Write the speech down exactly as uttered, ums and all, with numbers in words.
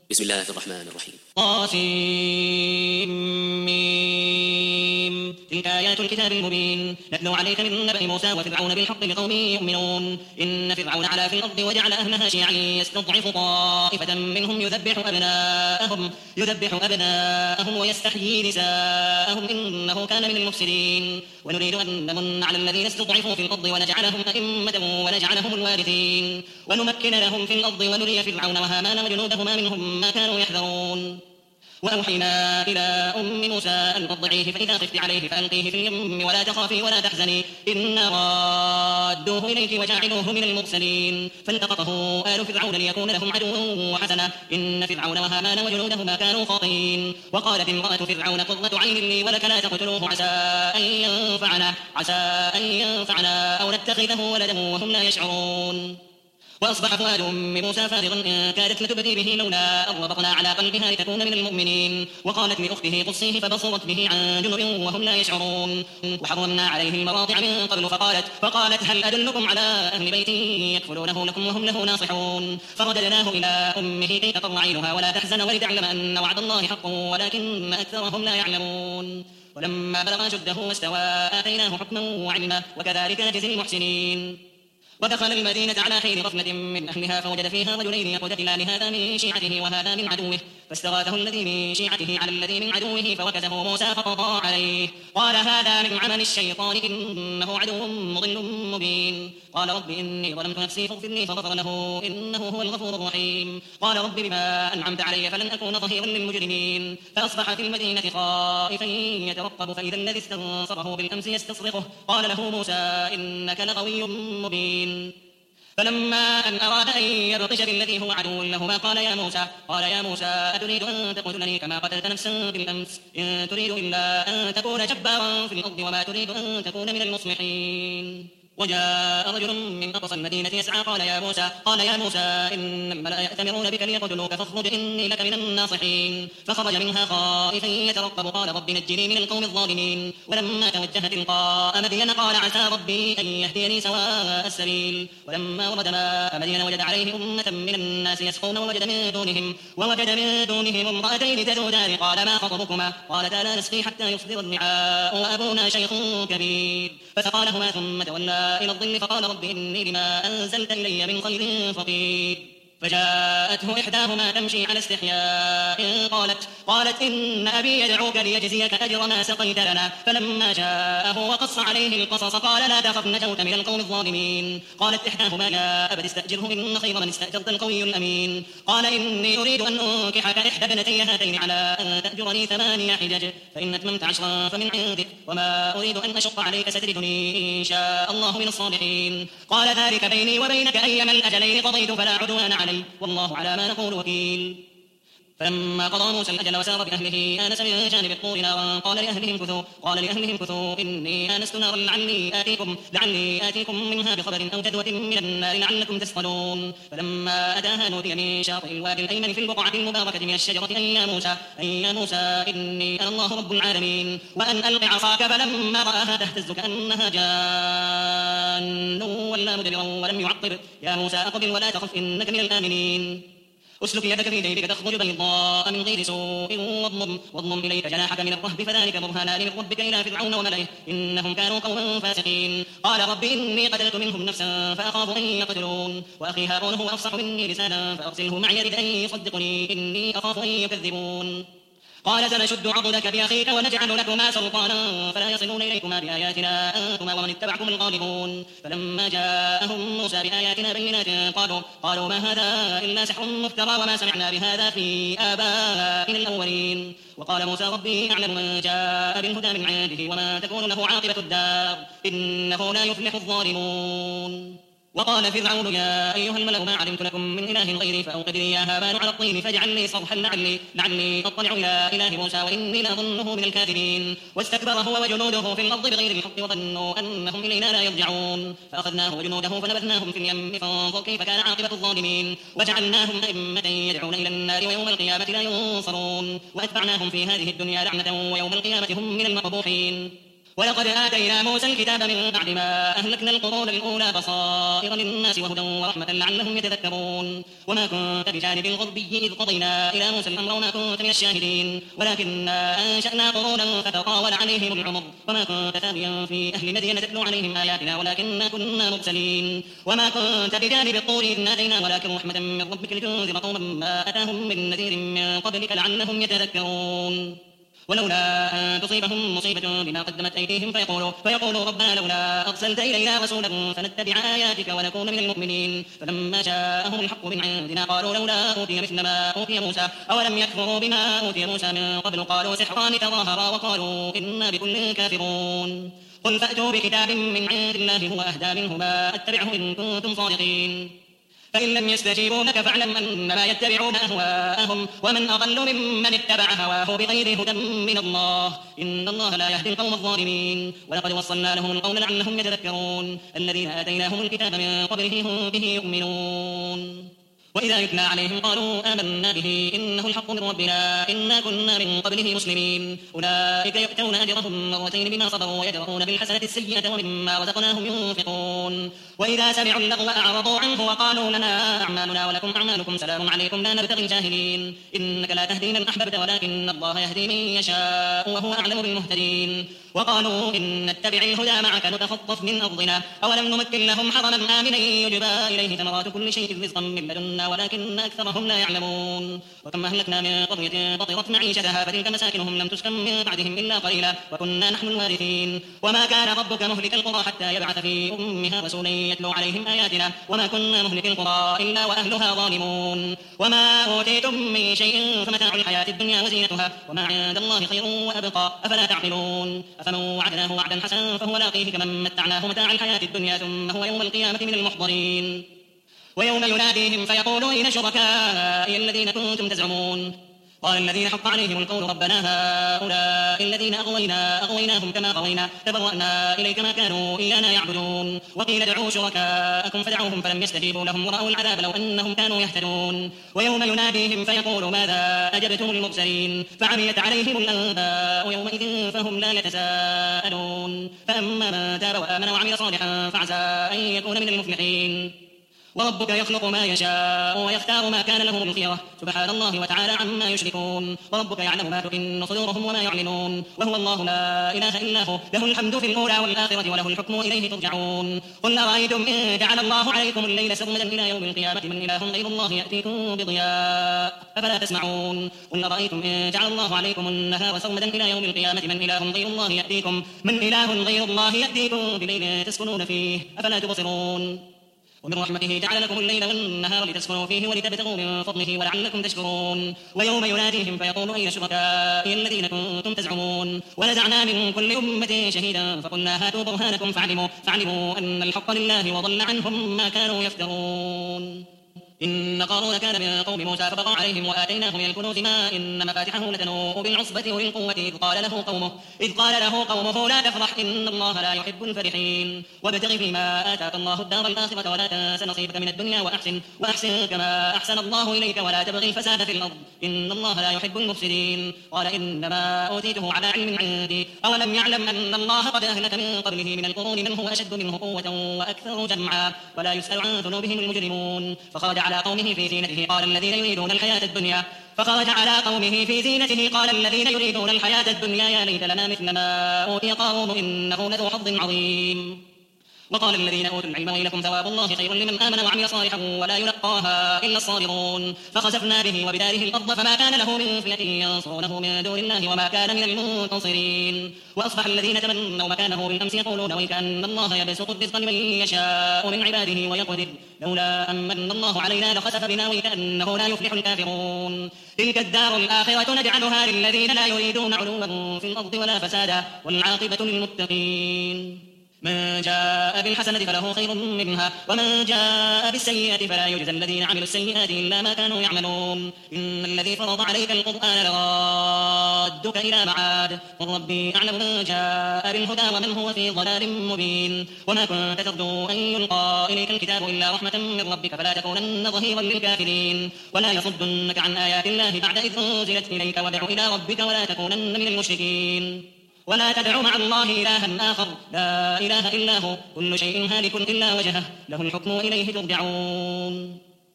بسم الله الرحمن الرحيم. طاسيم. تلك آيات الكتاب المبين نتلو عليك من نبأ موسى وفرعون بالحق لقوم يؤمنون. إن فرعون علا في الأرض وجعل أهلها شيعا يستضعف طائفة منهم يذبح أبناءهم يذبح أبناءهم ويستحيي نساءهم إنه كان من المفسدين. ونريد أن نمن على الذين استضعفوا في الأرض ونجعلهم أئمة ونجعلهم الوارثين ونمكن لهم في الأرض ونري فرعون وهامان وجنودهما منهم ما كانوا يحذرون. وأوحينا إلى أم موسى أن أرضعيه فإذا خفت عليه فألقيه في اليم ولا تخافي ولا تحزني إنا رادوه إليك وجاعلوه من المرسلين. فالتقطه آل فرعون ليكون لهم عدوا وحسنا إن فرعون وهامان وجنودهما كانوا خاطئين. وقالت امرأة فرعون قرة عين لي ولك لا تقتلوه عسى أن ينفعنا عسى أن ينفعنا أو نتخذه ولدا وهم لا يشعرون. وأصبح فؤاد أم موسى فارغا إن كادت لتبدي به لولا أن ربطنا على قلبها لتكون من المؤمنين. وقالت لأخته قصيه فبصرت به عن جنب وهم لا يشعرون. وحرمنا عليه المراضع من قبل فقالت فقالت هل أدلكم على أهل بيت يكفلونه لكم وهم له ناصحون. فرددناه إلى أمه كي تقر عينها ولا تحزن ولتعلم أن وعد الله حق ولكن أكثرهم لا يعلمون. ولما بلغ أشده واستوى آتيناه حكما وعلما وكذلك نجزي المحسنين. ودخل المدينة على حين غفلة من أهلها فوجد فيها رجلين يقتتلان هذا من شيعته وهذا من عدوه فاستغاثه الذي من شيعته على الذي من عدوه فوكزه موسى فقضى عليه قال هذا من عمل الشيطان إنه عدو مضل مبين. قال رب إني ظلمت نفسي فاغفر لي فغفر له إنه هو الغفور الرحيم. قال رب بما أنعمت علي فلن أكون ظهيرا للمجرمين. فأصبح في المدينة خائفا يترقب فإذا الذي استنصره بالأمس يستصرخه قال له موسى إنك لغوي مبين. فلما أن أراد أن يبطش بالذي هو عدو لهما قال يا موسى قال يا موسى أتريد أن تقتلني كما قتلت نفسا بالأمس إن تريد إلا أن تكون جبارا في الأرض وما تريد أن تكون من المصلحين. وجاء رجل من أقصى المدينة يسعى قال يا موسى قال يا موسى إن الملأ يأتمرون بك ليقتلوك فاخرج إني لك من الناصحين. فخرج منها خائفا يترقب قال رب نجني من القوم الظالمين. ولما توجه تلقاء مدين قال عسى ربي أن يهديني سواء السبيل. ولما ورد ماء مدين وجد عليه أمة من الناس يسقون ووجد من دونهم ووجد من دونهم امرأتين تذودان قال ما خطبكما قالتا لا نسقي حتى يصدر الرعاء وأبونا شيخ كبير. فسقى لهما ثم تولى إلى الظل فقال رب إني لما أنزلت إلي من خير فقير. فجاءته إحداهما تمشي على استحياء قالت قالت إن أبي يدعوك ليجزيك أجر ما سقيت لنا. فلما جاءه وقص عليه القصص قال لا تخف نجوت من القوم الظالمين. قالت إحداهما يا أبت استأجره إن خير من استأجرت القوي الأمين. قال إني أريد أن أنكحك إحدى ابنتي هاتين على أن تأجرني ثمانية حجج فإن أتممت عشرا فمن عندك وما أريد أن أشق عليك ستجدني إن شاء الله من الصالحين. قال ذلك بيني وبينك أيما الأجلين قضيت فلا عدوان علي والله على ما نقول وكيل. فلما قضى موسى الأجل وسار بأهله آنس من جانب الطور نارا قال لأهلهم كثوا قال لأهلهم كثوا إني آنست نارا لعلي آتيكم لعلي آتيكم منها بخبر أو جدوة من النار لعلكم تصطلون. فلما أتاها نودي من شاطئ الوادي الأيمن في البقعة المباركة من الشجرة أن يا موسى أن يا موسى إني أنا الله رب العالمين وأن ألق عصاك فلما رآها تهتز كأنها جان ولا مدبرا ولم يعقب يا موسى أقبل ولا تخف إنك من الآمنين. أسلك يدك في جيبك تخرج بيضاء من غير سوء واضمم واضمم إليك جناحك من الرهب فذلك برهانان من ربك إلى فرعون وملئه إنهم كانوا قوما فاسقين. قال رب إني قتلت منهم نفسا فأخاف أن يقتلون وأخي هارون هو أفصح مني لسانا فأرسله معي يرد أن يصدقني إني أخاف أن يكذبون. قال سنشد عضدك بأخيك ونجعل لكما سلطانا فلا يصلون إليكما بآياتنا أنتما ومن اتبعكم الغالبون. فلما جاءهم موسى بآياتنا بينات قالوا قالوا ما هذا إلا سحر مفترى وما سمعنا بهذا في آبائنا الأولين. وقال موسى ربي أعلم من جاء بالهدى من عنده وما تكون له عاقبة الدار إنه لا يفلح الظالمون. وقال فرعون يا أيها الملأ ما علمت لكم من إله غيري فأوقد لي يا هامان على الطين فاجعل لي صرحا لعلي, لعلي أطلع إلى إله موسى وإني لأظنه من الكاذبين. واستكبر هو وجنوده في الأرض بغير الحق وظنوا أنهم إلينا لا يرجعون. فأخذناه وجنوده فنبذناهم في اليم فانظر كيف كان عاقبة الظالمين. وجعلناهم أئمة يدعون إلى النار ويوم القيامة لا ينصرون. وأتبعناهم في هذه الدنيا لعنة ويوم القيامة هم من المقبوحين. ولقد آتينا موسى الكتاب من بعد ما أهلكنا القرون الأولى بصائر للناس وهدى ورحمة لعلهم يتذكرون وما كنت بجانب الغربي إذ قضينا إلى موسى الأمر وما كنت من الشاهدين ولكننا أنشأنا قرونا فتطاول عليهم العمر وما كنت ثانيا في أهل مدين تتلو عليهم آياتنا ولكننا كنا مرسلين وما كنت بجانب الطور إذ نادينا ولكن رحمة من ربك لتنذر قوما ما أتاهم من نذير من قبلك لعلهم يتذكرون ولولا أن تصيبهم مصيبة بما قدمت أيديهم فيقولوا, فيقولوا ربنا لولا أرسلت إلينا رسولا فنتبع آياتك ونكون من المؤمنين فلما جاءهم الحق من عندنا قالوا لولا أوتي مثل ما أوتي موسى أولم يكفروا بما أوتي موسى من قبل قالوا سحران تظاهرا وقالوا إنا بكل كافرون قل فأتوا بكتاب من عند الله هو أهدى منهما أتبعه إن كنتم صادقين فإن لم يستجيبوا لك فاعلم أنما يتبعون أهواءهم ومن أضل ممن اتبع هواه بغير هدى من الله إن الله لا يهدي القوم الظالمين ولقد وصلنا لهم القول لعلهم يتذكرون الذين آتيناهم الكتاب من قبله هم به يؤمنون وإذا يتلى عليهم قالوا آمنا به إنه الحق من ربنا إنا كنا من قبله مسلمين أولئك يؤتون أجرهم مرتين بما صبروا ويدرؤون بالحسنة السيئة ومما رزقناهم ينفقون وإذا سمعوا اللغو أعرضوا عنه وقالوا لنا أعمالنا ولكم أعمالكم سلام عليكم لا نبتغي الجاهلين إنك لا تهدي من أحببت ولكن الله يهدي من يشاء وهو أعلم بالمهتدين وقالوا إن نتبع الهدى معك نتخطف من أرضنا أولم نمكن لهم حرما آمنا يجبى إليه ثمرات كل شيء رزقا من لدنا ولكن أكثرهم لا يعلمون وكم أهلكنا من قرية بطرت معيشتها فتلك مساكنهم لم تسكن من بعدهم إلا قليلا وكنا نحن الوارثين وما كان ربك مهلك القرى حتى يبعث في أمها رسولا يتلو عليهم آياتنا وما كنا مهلك القرى إلا وأهلها ظالمون وما أوتيتم من شيء فمتاع الحياة الدنيا وزينتها وما عند الله خير وأبقى أفلا تعقلون أفمن وعدناه وعدا حسنا فهو لاقيه كمن متعناه متاع الحياة الدنيا ثم هو يوم القيامة من المحضرين ويوم يناديهم فيقول أين شركائي الذين كنتم تزعمون قال الذين حق عليهم القول ربنا هؤلاء الذين أغوينا أغويناهم كما غوينا تبرأنا إليك ما كانوا إيانا يعبدون وقيل ادعوا شركاءكم فدعوهم فلم يستجيبوا لهم ورأوا العذاب لو أنهم كانوا يهتدون ويوم يناديهم فيقول ماذا أجبتم المرسلين فعميت عليهم الأنباء يومئذ فهم لا يتساءلون فأما من تاب وآمن وعمل صالحا فعسى أن يكون من المفلحين وربك يخلق ما يشاء ويختار ما كان لهم الخيرة سبحان الله وتعالى عما يشركون وربك يعلم ما تكن صدورهم وما يعلنون وهو الله لا إله إلا هو له الحمد في الأولى والآخرة وله الحكم وإليه ترجعون قل أرأيتم إن جعل الله عليكم الليل سرمدا إلى يوم القيامة من إله غير الله يأتيكم بضياء أفلا تسمعون قل أرأيتم إن جعل الله عليكم النهار سرمدا إلى يوم القيامة من إله غير الله يأتيكم من إله غير الله يأتيكم بليل تسكنون فيه أفلا تبصرون ومن رحمته جعل لكم الليل والنهار لتسكنوا فيه ولتبتغوا من فضله ولعلكم تشكرون ويوم يناديهم فيقول أين شركائي الذين كنتم تزعمون ونزعنا من كل أمة شهيدا فقلنا هاتوا برهانكم فعلموا, فعلموا أن الحق لله وضل عنهم ما كانوا يفترون إن قارون كان من قوم موسى فبغى عليهم وآتيناه من الكنوز ما إن مفاتحه لتنوء بالعصبة أولي القوة إذ قال له قومه إذ قال له قومه لا تفرح إن الله لا يحب الفرحين وابتغ فيما آتاك الله الدار الآخرة ولا تنس نصيبك من الدنيا وأحسن وأحسن كما أحسن الله إليك ولا تبغي الفساد في الأرض إن الله لا يحب المفسدين قال إنما أوتيته على علم عندي أولم يعلم أن الله قد أهلك من قبله من القرون من هو أشد منه قوة وأكثر جمعا ولا يسأل عن ذنوبهم المجرمون فخرج على قومه في زينته قال الذين يريدون الحياة الدنيا فخرج على قومه في زينته قال الذين يريدون الحياة الدنيا يا ليت لنا مثل ما أوتي قارون إنه لذو حظ عظيم وقال الذين أوتوا العلم ويلكم ثواب الله خير لمن آمن وعمل صالحا ولا يلقاها إلا الصابرون فخسفنا به وبداره الأرض فما كان له من فئة ينصرونه من دون الله وما كان من المنتصرين وأصبح الذين تمنوا مكانه بالأمس يقولون ويكأن الله يبسط الرزق لمن يشاء من عباده ويقدر لولا أمن الله علينا لخسف بنا ويكأنه لا يفلح الكافرون تلك الدار الآخرة نجعلها للذين لا يريدون علوا في الأرض ولا فسادا والعاقبة للمتقين من جاء بالحسنة فله خير منها ومن جاء بالسيئة فلا يجزى الذين عملوا السيئات إلا ما كانوا يعملون إن الذي فرض عليك القرآن لرادك إلى معاد قل ربي أعلم من جاء بالهدى ومن هو في ضلال مبين وما كنت ترجو أن يلقى إليك الكتاب إلا رحمة من ربك فلا تكونن ظهيرا للكافرين ولا يصدنك عن آيات الله بعد إذ أنزلت إليك وادع إلى ربك ولا تكونن من المشركين ولا تدع مع الله إلها آخر لا إله إلا هو كل شيء هالك إلا وجهه له الحكم وإليه ترجعون